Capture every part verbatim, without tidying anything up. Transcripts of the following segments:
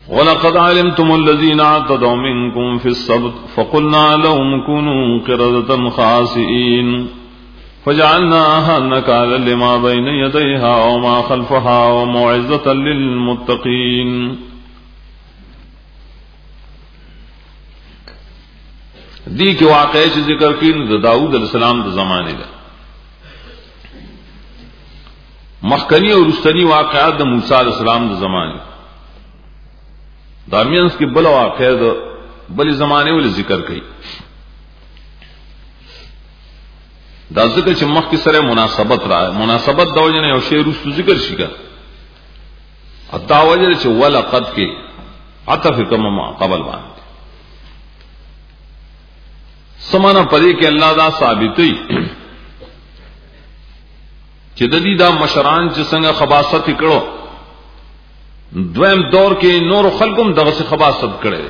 وَلَقَدْ عَلِمْتُمُ الَّذِينَ اعْتَدَوْا مِنكُمْ فِي السَّبْتِ فَقُلْنَا لَهُمْ كُونُوا قِرَدَةً خَاسِئِينَ فَجَعَلْنَاهَا نَكَالًا لِمَا بَيْنَ يَدَيْهَا وَمَا خَلْفَهَا وَمَوْعِظَةً لِلْمُتَّقِينَ. دی کے واقعے سے ذکر کی داؤد علیہ السلام کے زمانے کا مخکنی اور رستنی واقعات دا موسیٰ علیہ السلام کے زمانے دارمینس کی بلا واقع دا بلی زمانے والی ذکر کی دا ذکر چھ مخ کی سر مناسبت رہا ہے مناسبت دا وجہ نے او شیر رستو ذکر شکا دا وجہ چھ ولقد کے عطف کم قبل باندھ سمانا پدے کہ اللہ دا ثابتی چھ ددی دا مشران چھ سنگا خباست کرو دویم دور کے نور خلقم دغه سے خباست کرے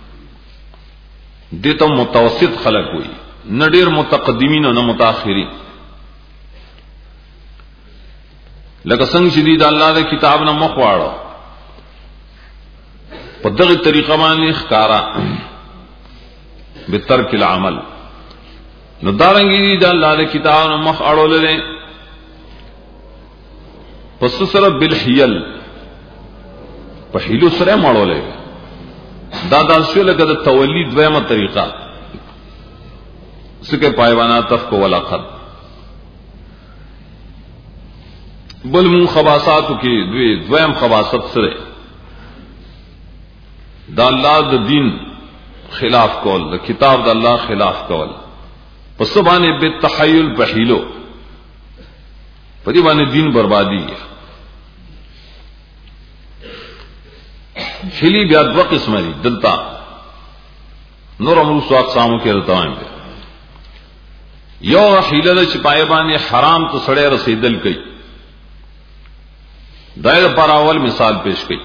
دیتا متوسط خلق ہوئی نہ ډیر متقدمین و نہ متاخرین لکه څنګه چې د الله د کتاب نه مخ واړو په دغه طریقه باندې ښکارا بترک العمل نو دارنګي د الله د کتاب نه مخ اړول لري پس سره بالحیل په حیلو سره مړول دا د اصل لکه د تولید دویمه طریقه سکه پایوانا تف کو ولقد بل من خباثات کی دوی دویم خباثت سره دا الله د دین خلاف کول د کتاب د الله خلاف کول پس باندې بالتحیل بحیلو پدی باندې دین بربادی خلی بیا دو قسم دی دلتا نور امرو سو اقسامو کې رتاوان دي یو حیله د چپای باندې حرام ته سړی رسیدل کوي دایره پر اول مثال پیش کوي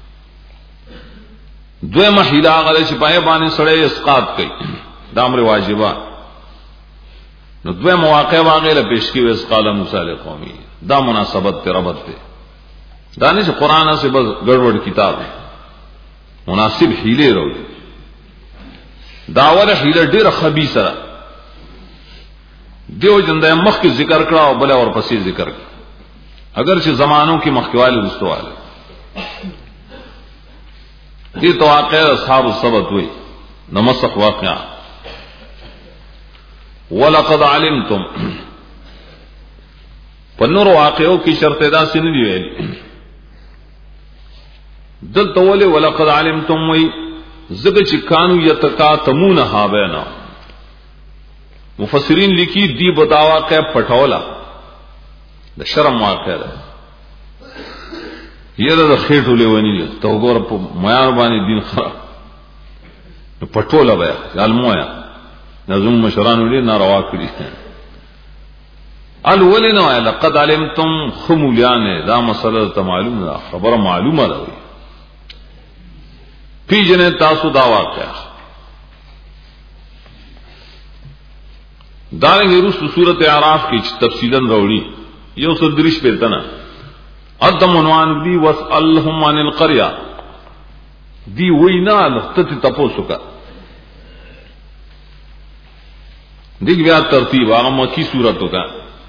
دویمه حیله هغه چپای باندې سړی اسقاط کوي دا امر واجبہ نو دویمه واقع واقع له پیش کوي اسقال موسی علیہ قومی دا مناسبت ته ربط ده دانش قرآن سے بس گڑبڑ کتاب ہے مناسب حیلے رو داول حیلہ ډیر خبیثه دیو جندے مخ کی ذکر کړه او بل اور پسې ذکر کړه اگر چې زمانوں کی مخکوال رستوال دي تو واقع اصحاب السبت ہوئی نمسخ واقعہ ولقد علمتم پنور واقعوں کی شرط ادا سے نہیں ویلی دل توله ولقد علمتم وی زګ چې کانو یتکاتمون ها بینا مفسرین لیکي دی بداوا کې پټولا د شرم واقع ده یره د خېټو لیونی ته وګور په میار باندې دین خراب پټولا بیا علمویا نظم مشران ولې ناروا کړی الولنا لقد علمتم خمولیان دا مسله ته معلوم ده خبره معلومه ده پی جنے تاسو دا واقعہ دارنگی رسل سورت اعراف کی تفصیلاً روڑی یو صدرش پیتنا ادم عنوان دی واسألهم عن القریہ دی وینا نختت تپوسو کا دیکھ بیا ترتیب آغا مکی سورتو کا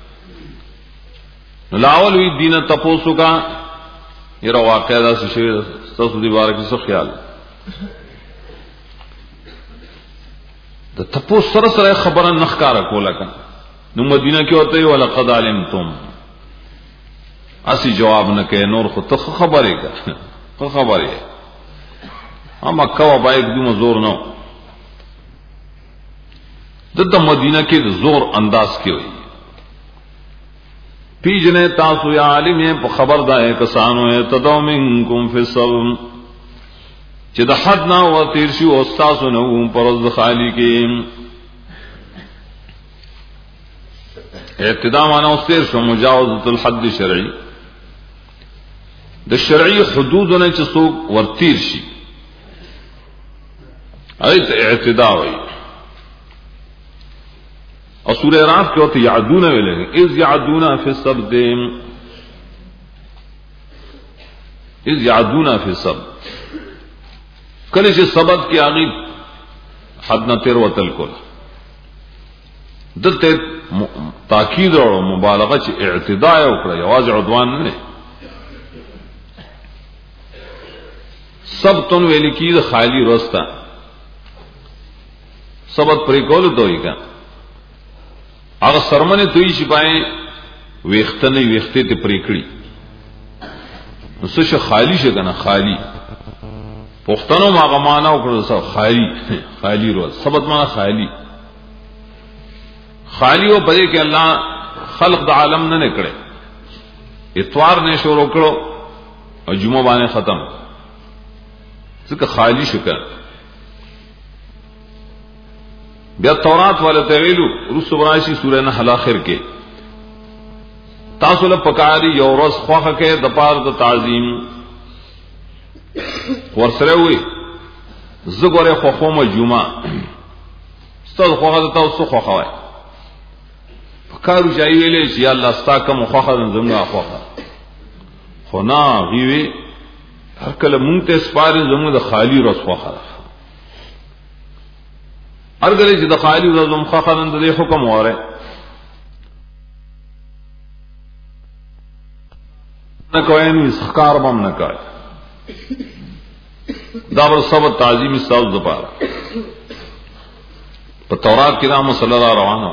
لاول وی دین تپوسو کا یہ رو واقعہ دا سے شویر ساسو دی بارکی سو خیال د تپو سره سره خبره نخکارا کولا کا نو مدینہ کې ہوتے ولقد علمتم اسی جواب نہ کہ نور خو ته خبره کا ته خبره اما کوا باید دوم زور نو د مدینہ کې زور انداز کې وي پیجنے تاسو یا عالم په خبر دا ہے کسانو ہے تدو منکم فی الصوم چې د حد نه و تیر شي او تاسو نو پرز خالی کې ابتدا معنا او تیر شو مجاوزۃ الحد شرعی د شرعی حدود نه چې څوک ورتیر شي ایت اعتداء وي او سورہ اعراف کې وته یعدون ویلې اذ یعدون فی السبت اذ یعدون فی السبت کله چې سبد کې اغي حد نه تیر وتل کول دته تاکید او مبالغه چې اعتداء وکړه یواز عدوان نه سبتون ویل کی خالی روستا سبت پرې کول دوی کا هغه سرمنه دوی شپای ویختنه ویخته ته پرې کړی نو څه خالی شه کنه خالی پښتنو ما معنا وکړو سو خالی خالی روز سبت معنا خالی خالی او بده کې الله خلق د عالم نه نکړي اتوار نه شروع کړو او جمعه باندې ختم ځکه خالی شکر بیا تورات والا تویلو رسو براشی سورہ نحل آخر کې تاسو له پکاري یو ورځ خوخه کې د پاره د تعظیم ورسره وي زګوره خوخومه جمعه ستاسو خوخه د تاسو خوخه وای پکارو ځای ویلې چې الله ستا کوم خوخه زموږه خوخه خو نه غوي هر کله مونږ ته سپارې زموږ د خالی ورځ خوخه هر کله چې د خالی ورځ زموږ خوخه نن د حکم وره نه کوي نو اسخار بم نه کوي دا ور سب تعظیم استاذ د پاره په تورات کې دا مسله را روانه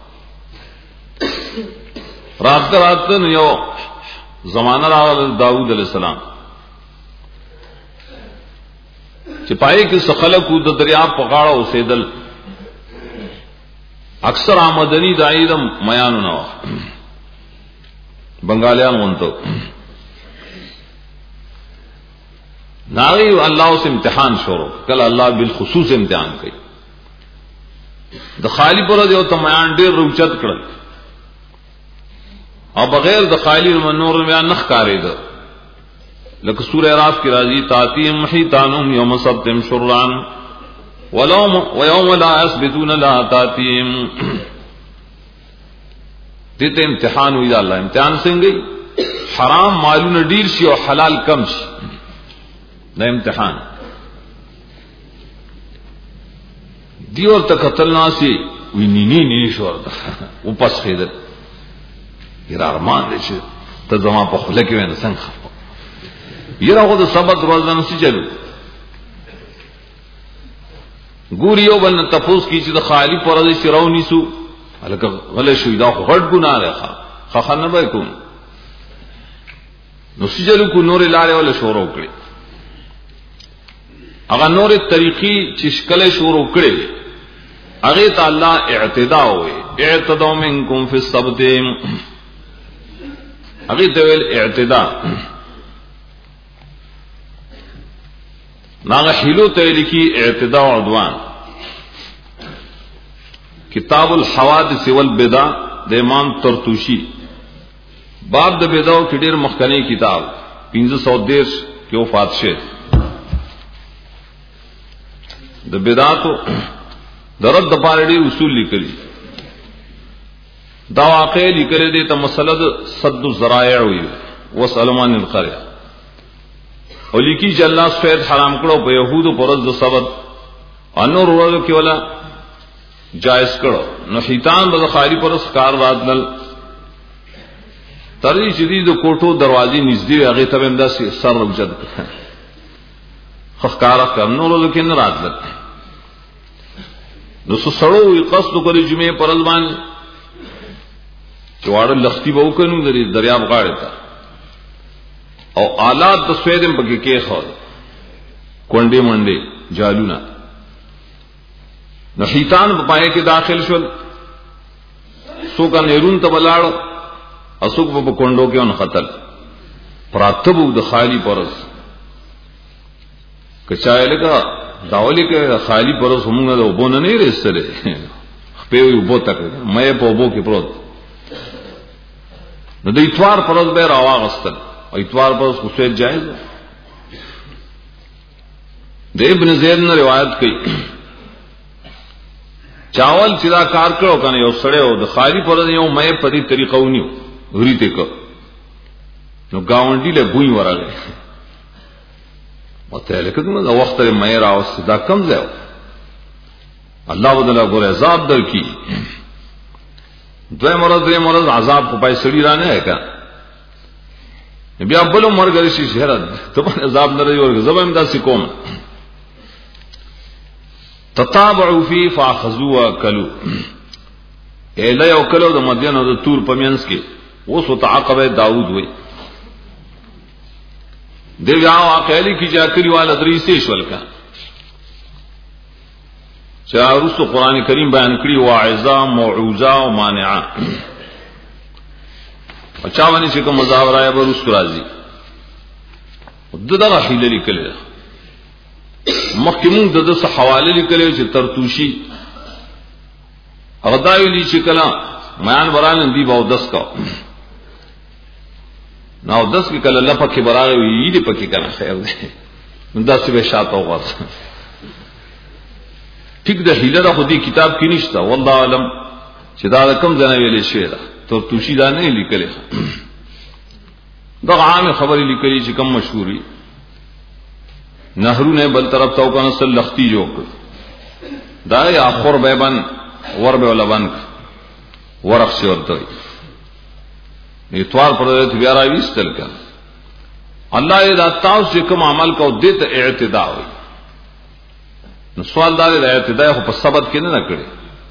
رات رات نو یو زمانہ راغله داوود علیہ السلام چې پای کې سخلقو د دریاب په غاړه اوسېدل اکثر آمدنی دایدم میانو نو بنگالیان وونته ناغي الله اوس امتحان شروع کله الله بالخصوص امتحان کوي د خالی پر یو تمیان ډیر روچت کړل او بغیر د خالی منور بیان نخ کاری ده لکه سورہ اعراف کی راضی تاتیم حیتانهم یوم سبتم شرعا ولوم ويوم لا يثبتون لا تاتیم دته امتحان وی الله امتحان څنګه حرام مالونه ډیر شي او حلال کم شي دا امتحان دیور ته قتل ناسی وی نی نی نی شو او پس خیدت یرا ارمان دې چې ته زما په خله کې وینې څنګه یرا خو د سبت روزانه سي چلو ګوريو بل تفوس کی چې د خالی پرځ شراونی سو الکه غل شو دا غټ ګناه ده ښه ښه نه به کوم نو سجلو کو نور لاره ولا شروع کړی اغه نور طریقې چې شکل شروع کړي هغه ته الله اعتداء وي اعتداء منکم فی السبت هغه ته ویل اعتداء ناغه حلو ته لیکي اعتداء او عدوان کتاب الحوادث والبدع د امام طرطوشی باب د بدعو کې ډېر مخکنی کتاب پنځه سو دېرش کې وفات شه د بدعاتو درد د پاره ډېر اصول لیکلي دا واقع لیکل دي ته مسله صد الذرائع وي وسلمان القريه او لیکي چې الله سفید حرام کړو په يهودو پرز د سبت انور ورو کې ولا جائز کړو نو شیطان به خالی پرس کار راتل ترې شدید کوټو دروازې نږدې هغه ته هم داسې سر وجد خخکارا کرنو ورو کې نه راتل نو سړو یې قصد کوي جمعې پرز باندې چواړه لختی به وکړو د دریاب غاړه ته او آلات د سویدم بګی کې خو کونډې منډې جالونا نو شیطان په پای کې داخل شول سوګه نهرون ته بلاړ اسوک په کونډو کې اون قتل پراتبو د خالی پرز کچای لګا داولی کې خالی پرز همغه د وبونه نه رسېله په یو بو تک مې په وبو کې پروت نو د اتوار پرز به راواغستل او اتوار پرز خو څه جایز د ابن زید نے روایت کړي چاول چې دا کار کړو کنه یو سړی او د خالی پرز یو مې په دې طریقو نیو غریته کو نو گاونډي له ګوي وراله وته لکه دا وخت مې راوست دا کم ځای الله بدل غره عذاب درکې دوی مرز دوی مرز عذاب په پای سړي را نه کا بیا بل مرګ شي شهرت ته په عذاب نه لري زبم داسې کوم تتابعوا فی فاخذوا کلو اله یو کلو د مدینه د تور پمینس کې اوس تعقب داوود وای دی بیا واقعلی کی جاکری والا درې سه شول کا چې ارسو قران کریم بیان کړی واعظه موعوظه او مانعه اچھا باندې چې کوم مزاوره یا ورس راځي دغه حیله لیکل مخکمون د دغه حواله لیکل چې ترتوشی اغداوی لی چې کلا میان بران دی باو دس کا نو دس کې کله لپه کې براغه وی دې پکې کنه خیر دی نو داسې به شاته وغوښ ټیک د هیله د خودي کتاب کې نشته والله علم چې دا کم ځنه ویلې شوی دا تر توشی دا نه لیکلې دا عام خبرې لیکلې چې کم مشهوري نهرونه بل طرف تاو کنه سل لختی جوړ دا یا اخر بیبن ور به ولبن ورخ شي ورته اتوار پر دې بیا راويستل کړه الله دې دا تاسو کوم عمل کو دې ته اعتداء وي نو سوال دا دې اعتداء خو په سبت کې نه کړی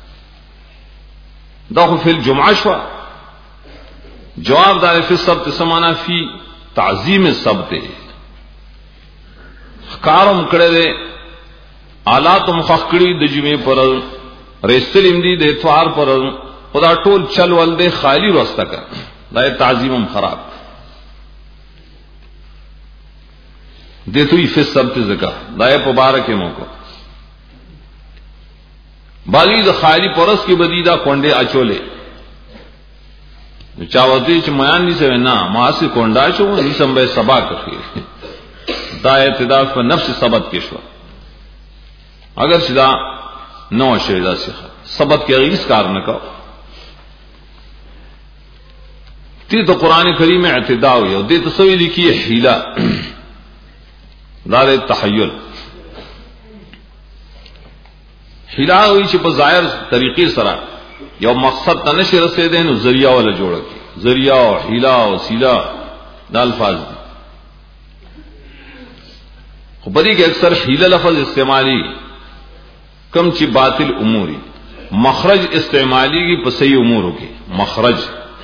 دا خو فل جمعه شو جواب دار فی السبت سمانا فی تعظیم السبت کارم کړه دې آلات مخکړي د جمعې پر رسلیم دي د اتوار پر خدا ټول چل ول دې خالی واسطه کړ دا تعظیم خراب دیتوی فی السبت زکا دا مبارک موقع باغی د خالی پرس کی بدیدہ کونڈے اچولے چاوتی چې میان ني سوي نه ما سي کونډا شو ني سمبه سبا کوي دا اعتداء په نفس ثبت کې شو اگر شدا نو شي دا څه ثبت کې هیڅ کار نه کو تی تو قران کریم اعتداء یو دې تسوی لیکي حیله دار تحیل حیله وی چې په ظاهر طریقې سره یو مقصد ته نشي رسیدای نو ذریعہ ولا جوړ کی ذریعہ او حیله او وسیله د الفاظ دي خو په دې کې اکثر حیله لفظ استعمالي کم چې باطل اموري مخرج استعمالي کی په صحیح امورو کې مخرج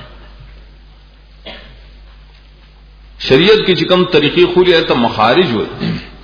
شریعت کی چې کوم طریقې خوري ته مخارج وي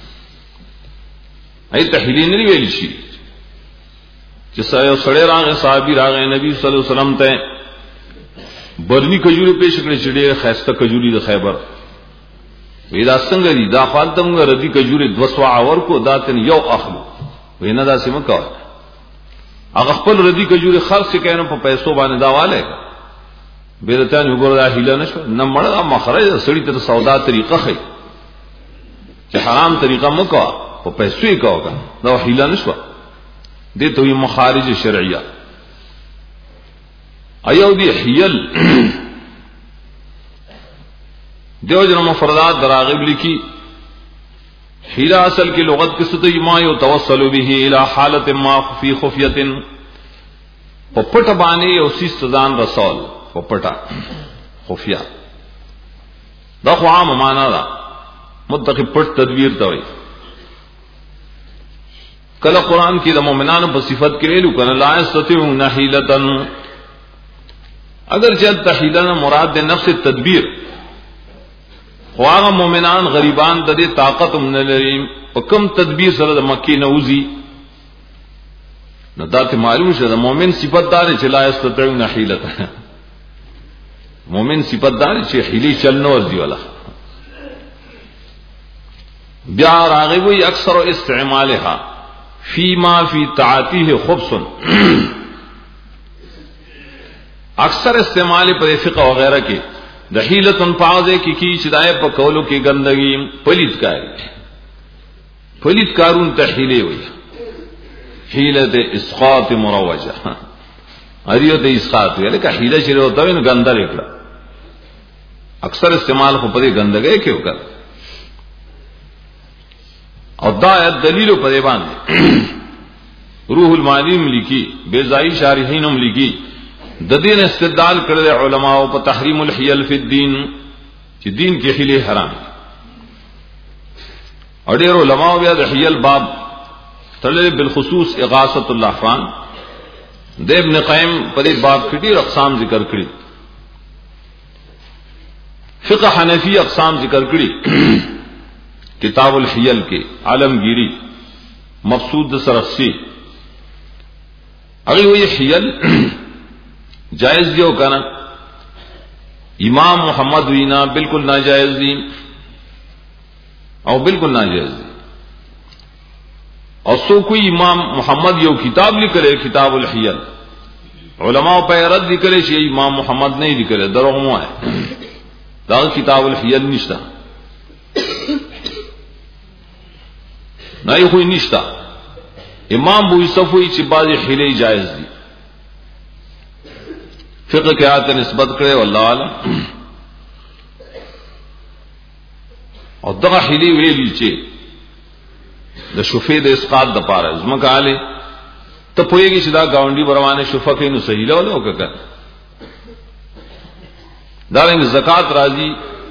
اې تحلیل نه ویل شي چې سړی راغی صحابي راغی نبی صلی الله علیه وسلم ته برنی کجوري پیش کړې چې ډېر خاصه کجوري د خیبر وېدا څنګه دي دا فالتم ردی کجوري دوسوا اور کو داتن یو اخلو وینا دا سم کا هغه خپل ردی کجوري خرڅ کینو په پیسو باندې داواله بیرتان وګور دا هیله نشو نه مړه مخرج سړی ته سودا طریقه خي چې حرام طریقه مکو په پیسو یې کاوه دا هیله نشو دې ته مخارج شرعیه ایو دی حیل دیو جن مفردات دراغب لکی حیلہ اصل کی لغت کس ته ما یو توسل به الى حالت ما فی خفیه په پټ باندې او سیس ځان رسول په پټا خفیه دا خو عام معنا ده متقی پټ تدبیر ته وي کله قران کې د مؤمنانو په صفت کې ویلو کنه لا استطيعون حیلتن اگر چې تحیلن مراد د نفس تدبیر خواغه مؤمنان غریبان د دې طاقت هم نه لري په کم تدبیر سره د مکی نوزي نو دا ته معلوم شه د مؤمن صفت دار چې لا استطيعون حیلتن مؤمن صفت دار چې حیلی چل نور دی ولا بیا راغبوی اکثر استعمالها فيما في تعاطيه خبث اکثر استعمال پر فقہ وغیرہ کے دحیلتن پاوزے کی کی چدائے په کولو کې گندگی پلیت کاری پلیت کارون تحیلے ہوئی حیلت اسقاط مروجہ اریو ته اسقاط ویل که حیله چې وته نو ګنده لیکل اکثر استعمال خو په دې ګندګۍ کې وکړ اور دا دلیل پر باندې روح المعانی ملکی بیزائی شارحین ملکی د دین استدلال کړل علماء په تحریم الحیل فی الدین چې دین کې حیل حرام اور ډېر علماء بیا د حیل باب تړل بالخصوص اغاثۃ اللحفان د ابن قیم په دې باب کې ډېر اقسام ذکر کړي فقہ حنفی اقسام ذکر کړي کتاب الحیل کے عالمگیری مقصود سرخسی اگر وہ یہ حیل جائز دیو کنا امام محمد وینا بالکل ناجائز دی اور بالکل ناجائز دی اور سو کوئی امام محمد یو کتاب لکھے کتاب الحیل علماء پہ رد لکھے شی امام محمد نہیں لکھے دروغ ہے دا کتاب الحیل نشتا نہ کوئی نشتا امام ابو یوسف ہوئی چی بعض حیلے جائز دی فقہ کے آیات نسبت کرے واللہ عالم اور دغه حیلے ویلی چی د شفیع د اسقاط د پاره زمکه आले ته پویږي چې دا گاونډي بروانه شفا کې نو صحیح له وکړه دا رنګ زکات راځي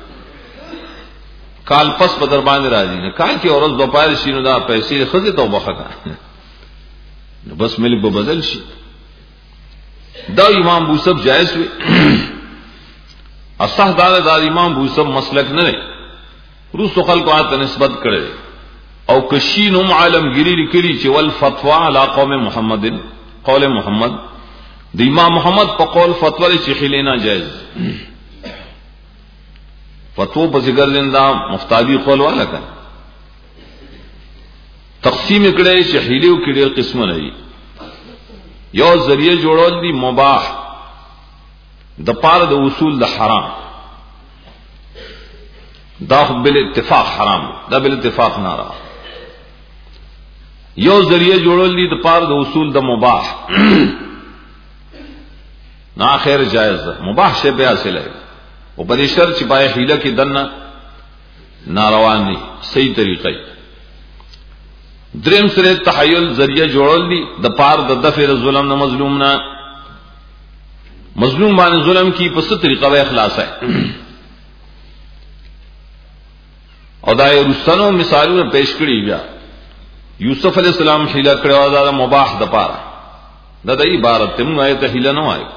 کال پس په در باندې راځي نه کال کې اورز دوپہر شینو دا پیسې خزه ته وبخه نو بس ملک به بدل شي دا امام ابو یوسف جائز وي اصح دا دا امام ابو یوسف مسلک نه روس خلق آت نسبت کړي او کشینم عالمگیری لکلی چې ول فتوا علی قوم محمد قول محمد د امام محمد په قول فتوا لري چې خلینا جائز فتوا په ذکر زنده مفتادی قول والا کا تقسیم کړي چې حیلو کې ډېر قسمه نه دي یو ذریعہ جوړول دي مباح د پاره د اصول د حرام دا بل اتفاق حرام دا بل اتفاق نارا یو ذریعہ جوړول دي د پاره د اصول د مباح نا خیر جائز ده مباح شی بیا حاصل ہے او په دې شرط چې پای حیله کې دنه ناروا نه صحیح طریقې دریم سره تحیل ذریعہ جوړول دي د پاره د دفع ظلم نه مظلوم نه مظلوم باندې ظلم کی په ست طریقه به اخلاص ہے او دا یو رسنو مثالونه پیش کړی بیا یوسف علیہ السلام حیله کړو دا مباح د پاره دا د عبارت ته موږ آیت حیله نه وایو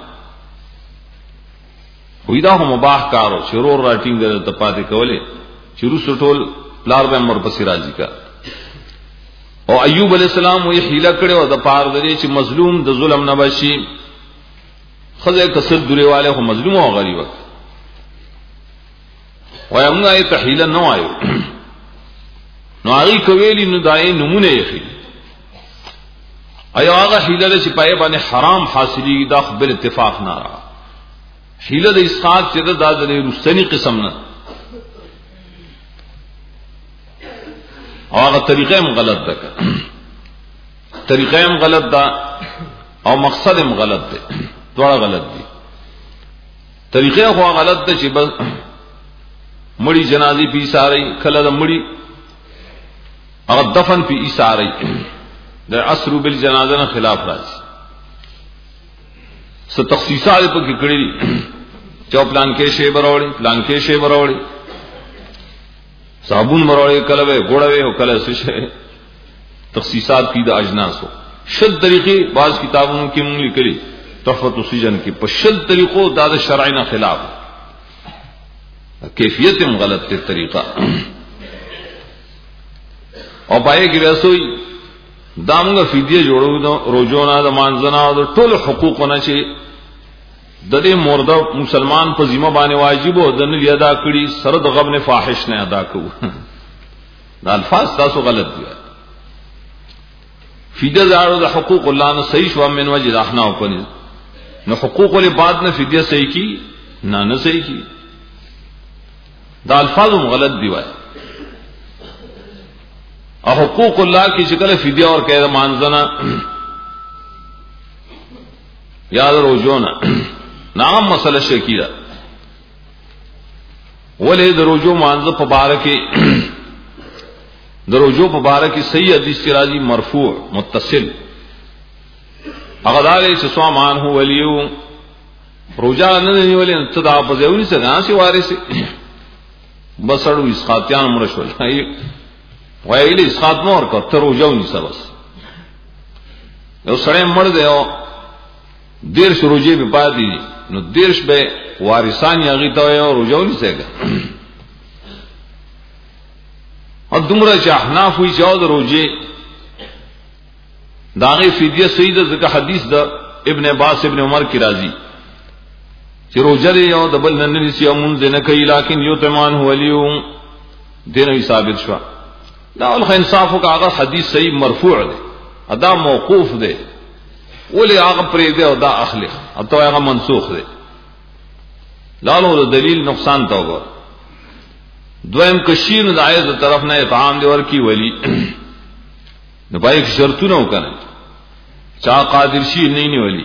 وې دا هم مباح کارو شرور راټینګ د پاتې کولې چې روس ټول پلار به امر پسې راځي کا او ایوب علیہ السلام وې حیله کړو د پاره د چې مظلوم د ظلم نه بشي خزه کسر دوره والے هم مظلوم او غریب وای موږ آیت حیله نه وایو نو هغه کویلی نو دای نمونه یې ایا هغه حیله چې پای باندې حرام حاصلې دا خبر اتفاق نه را حیله د اسقاط چې دا د رستنی قسم نه او هغه طریقې هم غلط ده طریقې هم غلط ده او مقصد هم غلط ده ټول غلط دي طریقې خو غلط ده چې بس مړی جنازي پی ساري کله د مړی هغه دفن پی ساري د عصر بالجنازه خلاف راځي څه تخصیصات په کې کړی چا پلان کې شی بروړي پلان کې شی بروړي صابون بروړي کله به ګوړوي او کله څه شی تخصیصات کی د اجناسو شد طریقې بعض کتابونو کې مونږ لیکلي تحفۃ السجن کې په شد طریقو د شرعنا خلاف کیفیت هم غلط ته طریقہ او پای کې رسوي دامغه فدیه جوړو روزونه د مانځنا او ټول حقوقونه چې د دې مرده مسلمان په ذمہ باندې واجب او د نه ادا کړي سره د غبن فاحش نه ادا کوو دا الفاظ تاسو غلط دي فدیه زارو د حقوق الله نه صحیح شو من وجه راحنا او کني نو حقوق له بعد نه فدیه صحیح کی نه نه صحیح کی دا الفاظ غلط دی وای او حقوق الله کی شکل فدیہ اور کہہ مانزنا یاد روزونا نام مسئلہ شکیرہ ولې د روزو مانزه په بار کې دروجو مبارک صحیح حدیث کی راضی مرفوع متصل اغدار سوامان ہو ولیو روجا نہیں ولی تدا پزیونی سے گاں سے وارث بسڑو اسقاطیان مرشول وایلی اسقاط مور کو تروجونی سبس یو سڑے مر دے او دیر شروجی به پادی نو دیرش به وارثان یغی ته او روجونی سے گا اور دمرا چې احناف وی چې او روجی داغه فدیه سید ذکر حدیث دا ابن عباس ابن عمر کی راضی چې روجه دی او دبل نن سی امون دنه کوي لیکن یو تمان هو لیو دینه ثابت شو دا ول انصاف کا هغه حدیث صحیح مرفوع دی ادا موقوف دی ولی هغه پرې دی او دا اخلی اته هغه منسوخ دی لالو دلیل نقصان تا وګور دویم کشیر د آیت طرف نه اطعام دی ورکی ولی نو پای شرطونه وکړي چا قادر شي نه نی ولی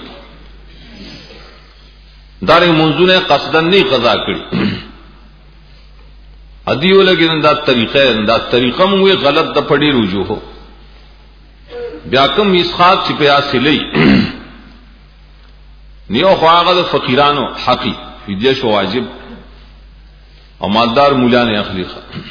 دارنګ منځونه قصدن نه قضا کړي ادیو لګین دا طریقې دا طریقه مو غلط د پړی رجوع هو بیا کوم اسقاط چې پیاسې لې نیو خواغه د فقیرانو حقي فدیه شو واجب او مالدار مولا نه اخلي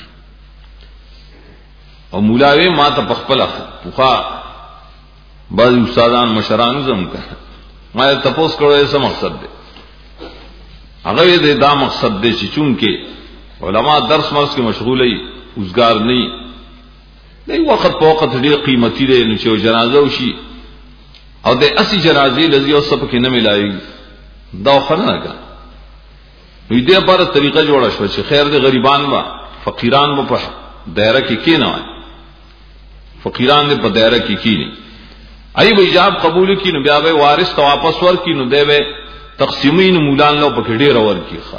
او مولاوی ما ته پخپل پوخا بعض استادان مشران زم کا ما ته تاسو کړو څه مقصد دی هغه دې دا مقصد دی چې چونکه علما درس مرس کې مشغولې اوسګار نه دی وخت په وخت ډېر قیمتي دی نو چې جنازه وشي او د اسی جنازې لږ یو سب کې نه ملایي دا خنه کا وی دې پر طریقه جوړه شو چې خیر دې غریبان وا فقیران و په دایره کې کې نه وای فقیران دې په دایره کې کې نه ای به جواب قبول کینو بیا به وارث ته واپس ور کینو دی به تقسیمین مولان لو په ډېر ور کی ښه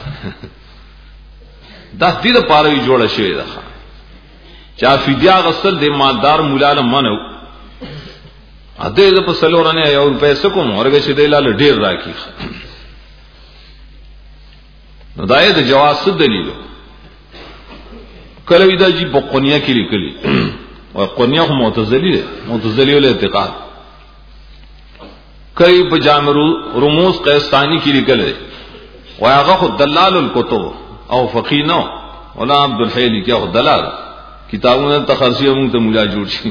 دا دې د پاره جوړه شوی ده چا فدیا غسل د مالدار مولا منو اده د په سلورنه یو پیسې کوم ورګه چې دی لاله ډېر راکی نو دای د جواز دلیل کله ودا جی په قونیه کې لیکلي او قونیه هم معتزلی ده معتزلی ول اعتقاد کای په جامع رموز قیستانی کې لیکل او هغه خود دلال الکتب او فقینو ولا عبد الحی کې خود دلال کتابونه تخرسی موږ ته مولا جوړ شي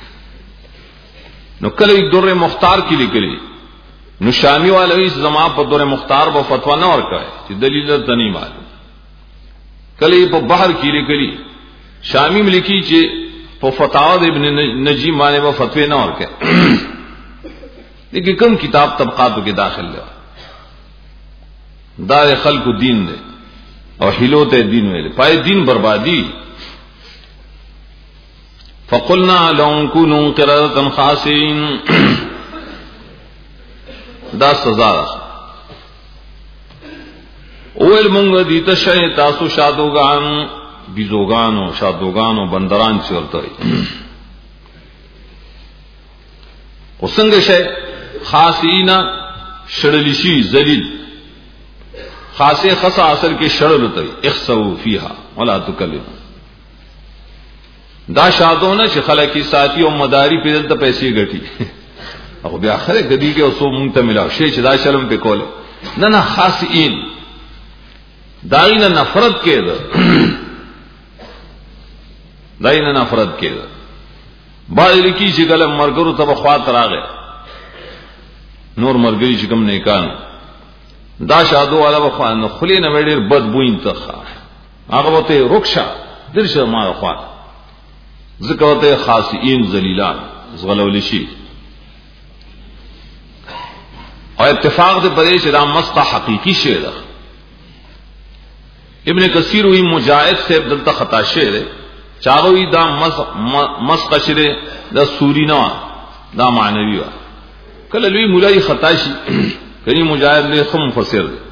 نو کله در مختار کې لیکلي نو شامی والوی زما په در مختار په فتوا نه ورکای چې دلیل ته نه معلوم کله په بحر کې لیکلي شامی ملکی چې په فتاوا د ابن نجیم باندې په فتوی نه ورکای لیکن کوم کتاب طبقاتو کې داخل لوا دا خلق دین دی او حلوت دین ویل پای دین بربادی فقلنا لهم كونوا قردة خاسئين دا سزا ده اول مونږ دي ته شې تاسو شادوغان بيزوغانو شادوغانو بندران چورته وسنګ شې خاصینا شړلشي ذلیل خاصه خاصه اصل کې شړل وته اخسو فيها ولا تکلم دا شادونه چې خلک ساتي او مداري په دلته پیسې ګټي او بیا اخره کدی کې اوسو مونږ ته ملاو شي چې دا شرم په کول نه نه خاصین داینه نفرت کېده داینه نفرت کېده باندې کی چې کله مرګرو ته بخوات راغې نور مرګري چې کوم نه کان دا شادو والا بخوان خلی نه وړي بد بو انتخا هغه وته رخصه درشه ما خوا ذکرته خاصین ذلیلان زغلول شي او اتفاق دې پرې چې دا مسخ حقيقي شی ده ابن کثیر وی مجاهد سے دلته خطا شی ده چاروی دا مسخ شی ده سورینا دا معنوي وا کله لوی مولای خطا شي کله مجاهد له خم مفسر ده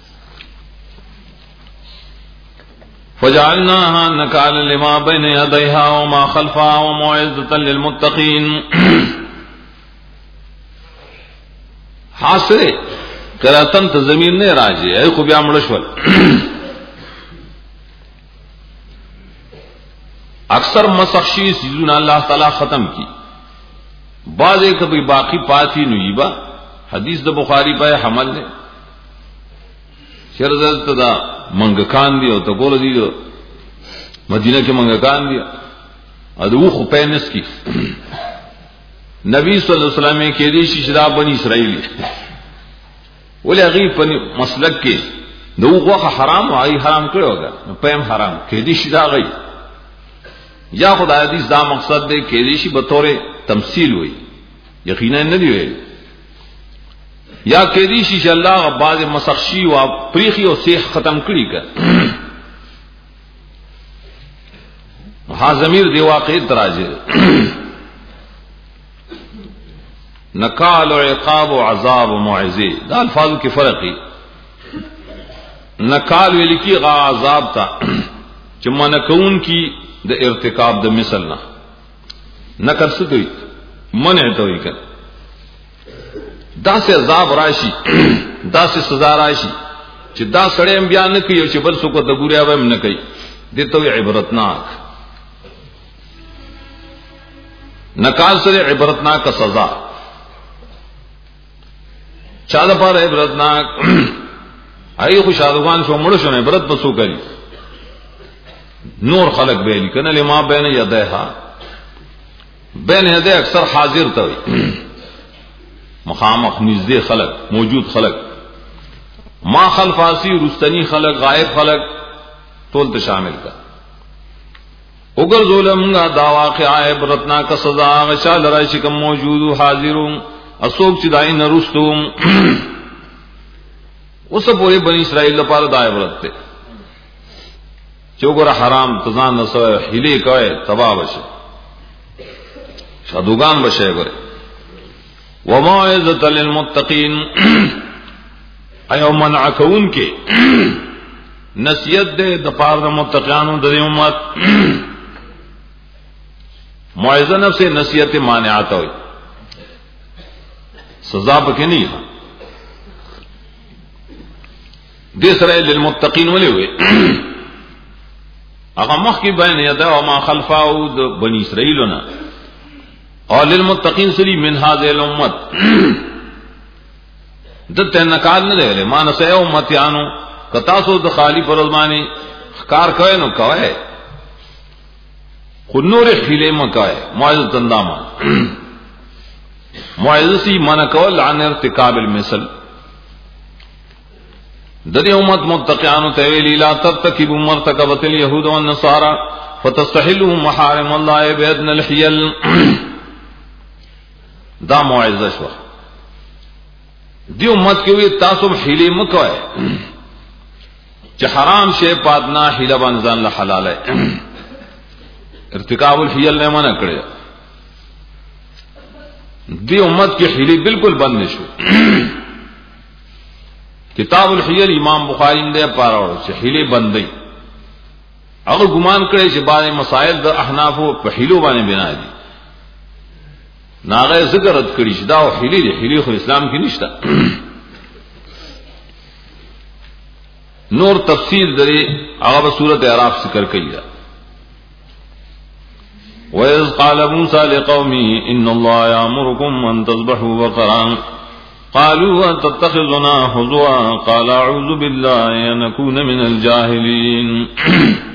فجعلناها نكالا لما بين يديها وما خلفها وموعظة للمتقين حاصل قراتن ته زمين نه راځي اي خو بیا مړ شول اکثر مسخشی سیزون اللہ تعالی ختم کی بعض ایک کبھی باقی پاتی نویبا حدیث دا بخاری پہ حمل نے شرزت دا منگکان دیا تو گول دی مدینہ کے منگکان دیا ادو خپینس کی نبی صلی اللہ علیہ وسلم کے دی شراب بنی اسرائیلی ولی غیب مسلک کے دو غوخ حرام آئی حرام کرے ہوگا پیم حرام کیدیشی دا گئی یا خدا حدیث دا مقصد دے کیدیشی بطور تمثیل ہوئی یقینا ندی ہوئی یا کیدیشی چا اللہ بعض مسخشی و پریخی و سیخ ختم کری کر ہاں ضمیر دی واقعی تراجے نکال و عقاب و عذاب و معزے دا الفاظ کی فرقی نکال ویلی کی غا عذاب تا چما نکون کی دا ارتکاب دا مثل نہ نکر ستوئی منع توئی کر دا سے عذاب راشی دا سے سزا راشی چی دا سڑے انبیاء نکی چی بل سکو دگوری آبایم نکی دیتوی عبرتناک نکال سرے عبرتناک کا سزا چادہ پار عبرتناک آئی خوش آدھوان شو مڑشو نے برت بسو کری نور خلق بیلی کنا لما بین یدیہا بین یدی اکثر حاضر توی مخامخ نزدے خلق موجود خلق ما خلفاسی رستنی خلق غائب خلق طولت شامل کا اگر ظلمگا دا واقع عبرتنا کا سزا غشا لرائی شکم موجود حاضروں اسوک چدائی نرستوں اس پورے بنی اسرائیل لپاره دا عبرت ته چوغره حرام تزان نسو هلی کوي تباہ بشه شادوغان بشه غره وموعظه للمتقین ایو منعکون کې نصیحت دے د پاره د متقینانو د امت موعظه نفس نصیحت مانعات ہوئی سزا پکې نه دیسرائیل للمتقین ولی ہوئے اگا مخ کی بین یدا وما خلفاو د بنی اسرائیلنا اور للمتقین سری من هذه الامت دته نکال نه دی ما نه سه امتیانو کتاسو د خالی پرزمانی کار کوي نو کوي خود نور خیله مکای معزز اندامه معززی من کول عن ارتکاب المثل ددی امت متقیان تویلی لا ترتکب مرتکبت اليهود والنصارى فتستحلوا محارم الله بأدنى الحيل دا معزز شو دی امت کې وی تاسو حیله مکوئ چې حرام شی پادنا حیله باندې ځان له حلاله ارتکاب الحیل نه منع کړی دی امت کی حیله بالکل بند نشو کتاب الحیل امام بخاری نے پارا چې حیله بندي هغه ګمان کړی چې باندې مسائل د احناف په حیلو باندې بنا دي ناغه ذکر رد کړی چې دا حیله دی حیله خو اسلام کې نشته نور تفسیر درې هغه سورۃ اعراف ذکر کړی دا وَإِذْ قَالَ مُوسَى لِقَوْمِهِ إِنَّ اللَّهَ يَأْمُرُكُمْ أَن تَذْبَحُوا بَقَرًا قالوا أَتَتَّخِذُنَا هُزُوًا قَالَ أَعُوذُ بِاللَّهِ أَنْ أَكُونَ مِنَ الْجَاهِلِينَ